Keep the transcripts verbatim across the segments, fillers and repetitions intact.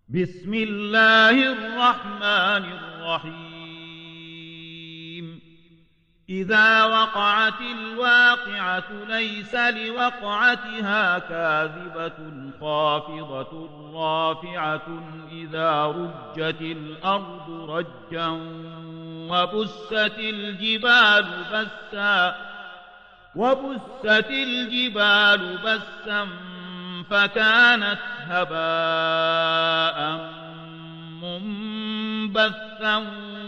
بسم الله الرحمن الرحيم إذا وقعت الواقعة ليس لوقعتها كاذبة خافضة رافعة إذا رجت الأرض رجا وبست الجبال بسا وبست الجبال بسا فكانت هباء منبثا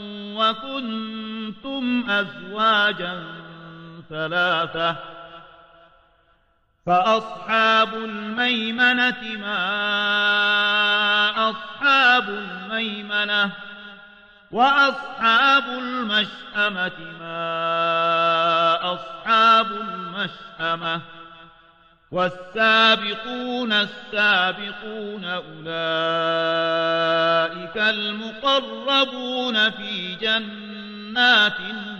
وكنتم أزواجا ثلاثة فأصحاب الميمنة ما أصحاب الميمنة وأصحاب المشأمة ما أصحاب المشأمة والسابقون السابقون أولئك المقربون في جنات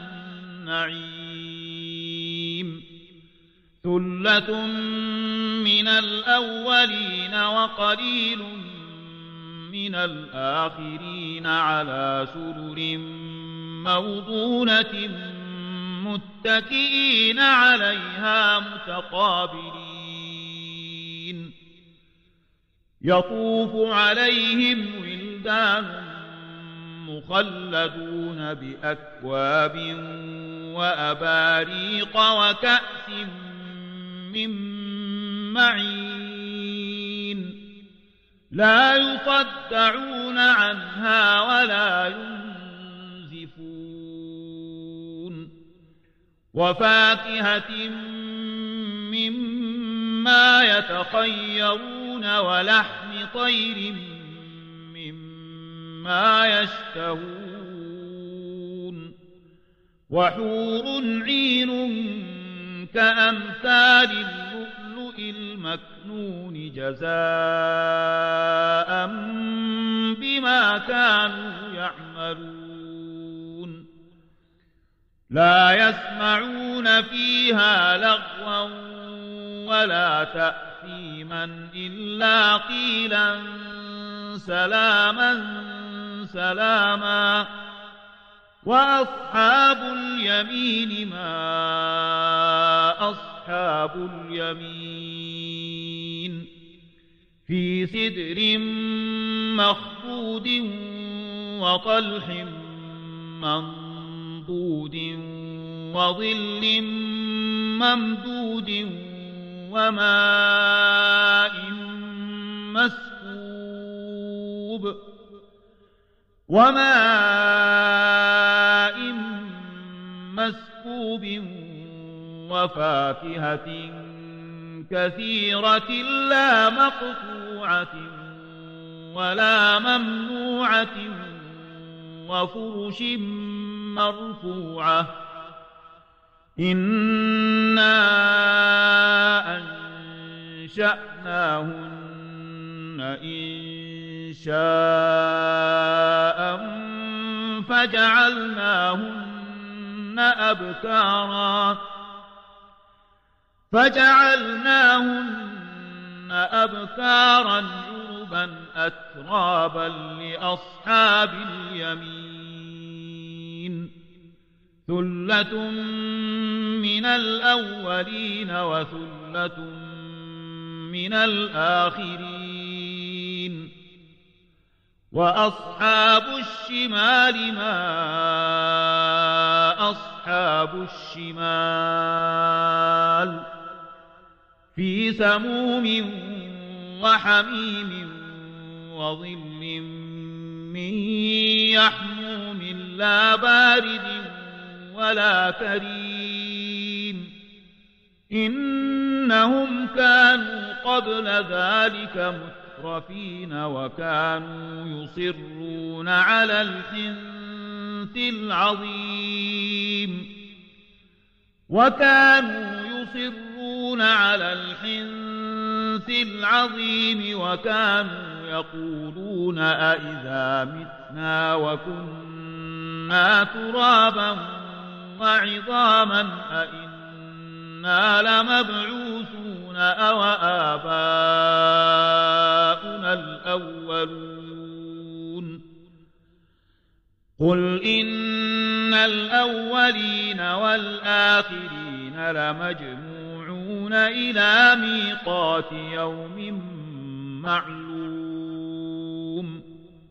النعيم ثلة من الأولين وقليل من الآخرين على سرر موضونة متكئين عليها متقابلين يطوف عليهم ولدان مخلدون بأكواب وأباريق وكأس من معين لا يصدعون عنها ولا ينزفون وفاكهة مما يتخيرون ولحم طير مما يشتهون وحور عين كأمثال اللؤلؤ المكنون جزاء بما كانوا يعملون لا يسمعون فيها لغوا ولا تأثيما إلا قيلا سلاما سلاما وأصحاب اليمين ما أصحاب اليمين في سدر مخضود وطلح منضود وظل ممدود وماء مسكوب وماء مسكوب وفاكهة كثيرة لا مقطوعة ولا ممنوعة وفرش مرفوعة إنا أنشأناهن إن شاء فجعلناهن أبكارا فجعلناهن أبكارا عربا أترابا لأصحاب اليمين ثلة من الأولين وثلة من الآخرين وأصحاب الشمال ما أصحاب الشمال في سموم وحميم وظل من يحموم لا بارد ولا كريم إنهم كانوا قبل ذلك مترفين وكانوا يصرون على الحنث العظيم وكانوا يصرون على الحنث العظيم وكانوا يقولون أئذا متنا وكنا ترابا وعظاما أئنا لمبعوثون أو آباؤنا الأولون قل إن الأولين والآخرين لمجموعون إلى ميقات يوم معلوم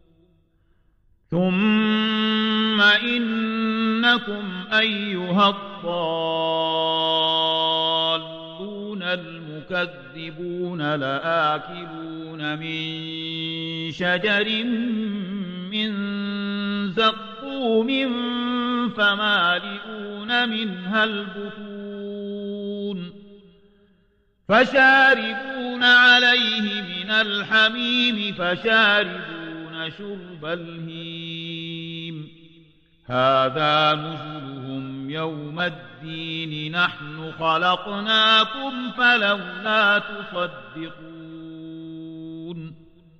ثم إنكم أيها الضالون المكذبون لآكلون من شجر من زقوم فمالئون منها البطون فشاربون عليه من الحميم فشاربون شرب الهيم هذا نزلهم يوم الدين نحن خلقناكم فلولا تصدقون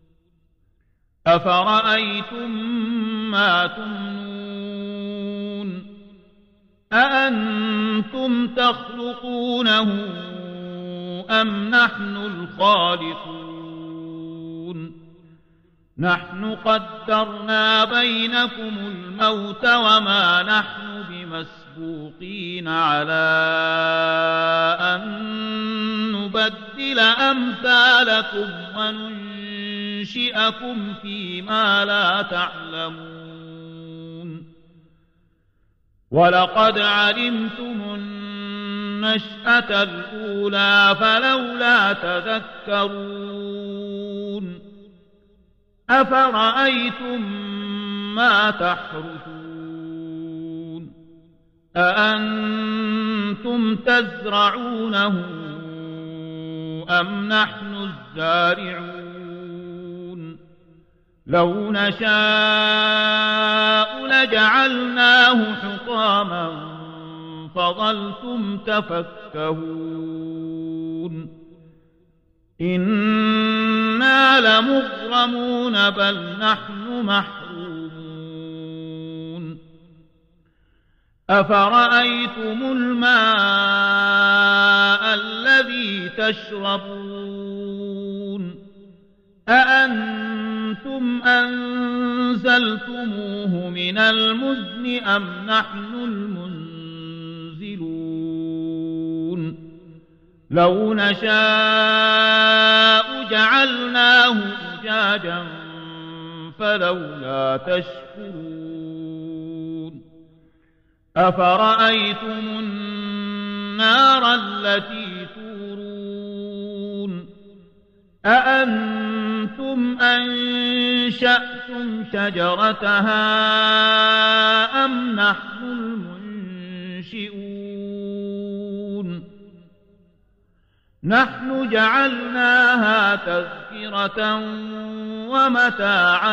أفرأيتم ما تمنون أأنتم تخلقونه أم نحن الخالقون نحن قدرنا بينكم الموت وما نحن بمسبوقين على أن نبدل أمثالكم وننشئكم فيما لا تعلمون ولقد علمتم النشأة الأولى فلولا تذكرون أفرأيتم ما تحرثون أأنتم تزرعونه أم نحن الزارعون لو نشاء لجعلناه حطاما فظلتم تفكهون إنا لمغرمون بل نحن محرومون أفرأيتم الماء الذي تشربون أأنتم أنزلتموه من المزن أم نحن المنزلون لو نشاء جعلناه أجاجا فلولا تشكرون أفرأيتم النار التي تورون أأنتم أنشأتم شجرتها أم نحن المنشئون نحن جعلناها تذكرة ومتاعا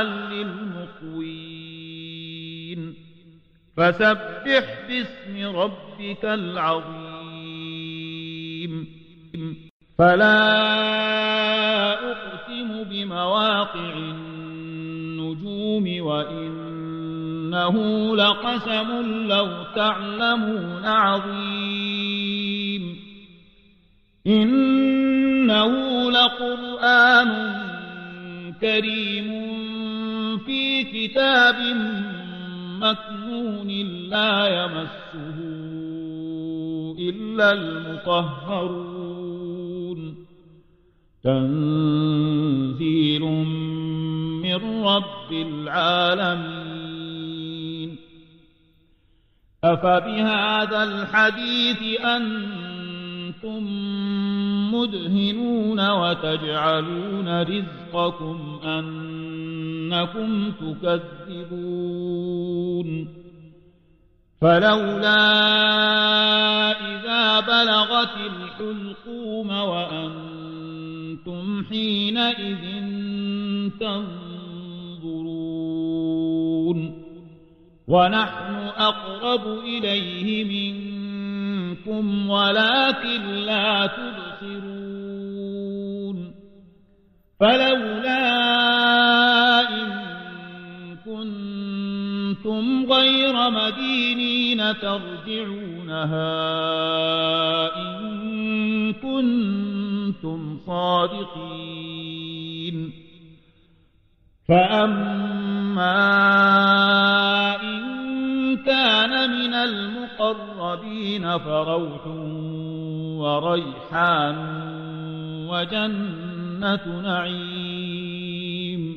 للمقوين فسبح باسم ربك العظيم فلا أقسم بمواقع النجوم وإنه لقسم لو تعلمون عظيم إنه لقرآن كريم في كتاب مكنون لا يمسه إلا المطهرون تنزيل من رب العالمين أفبهذا الحديث أنتم مدهنون وتجعلون رزقكم أنكم تكذبون فلولا إذا بلغت الحلقوم وأنتم حينئذ تنظرون ونحن أقرب إليه منكم ولكن لا تبصرون فلولا إن كنتم غير مدينين ترجعونها إن كنتم صادقين فأما إن كان من المقربين فروح وريحان وجنة نعيم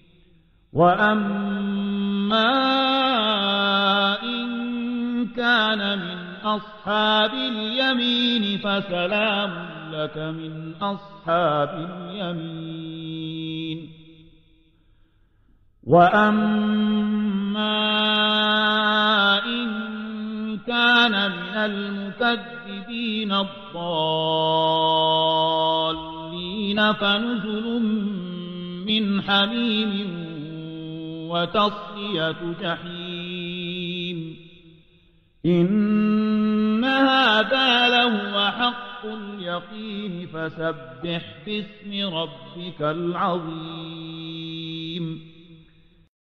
وأما إن كان من أصحاب اليمين فسلام لك من أصحاب اليمين وأما إن كان من المكذبين الضالين فنزل من حميم وتصلية جحيم إن هذا لهو حق اليقين فسبح باسم ربك العظيم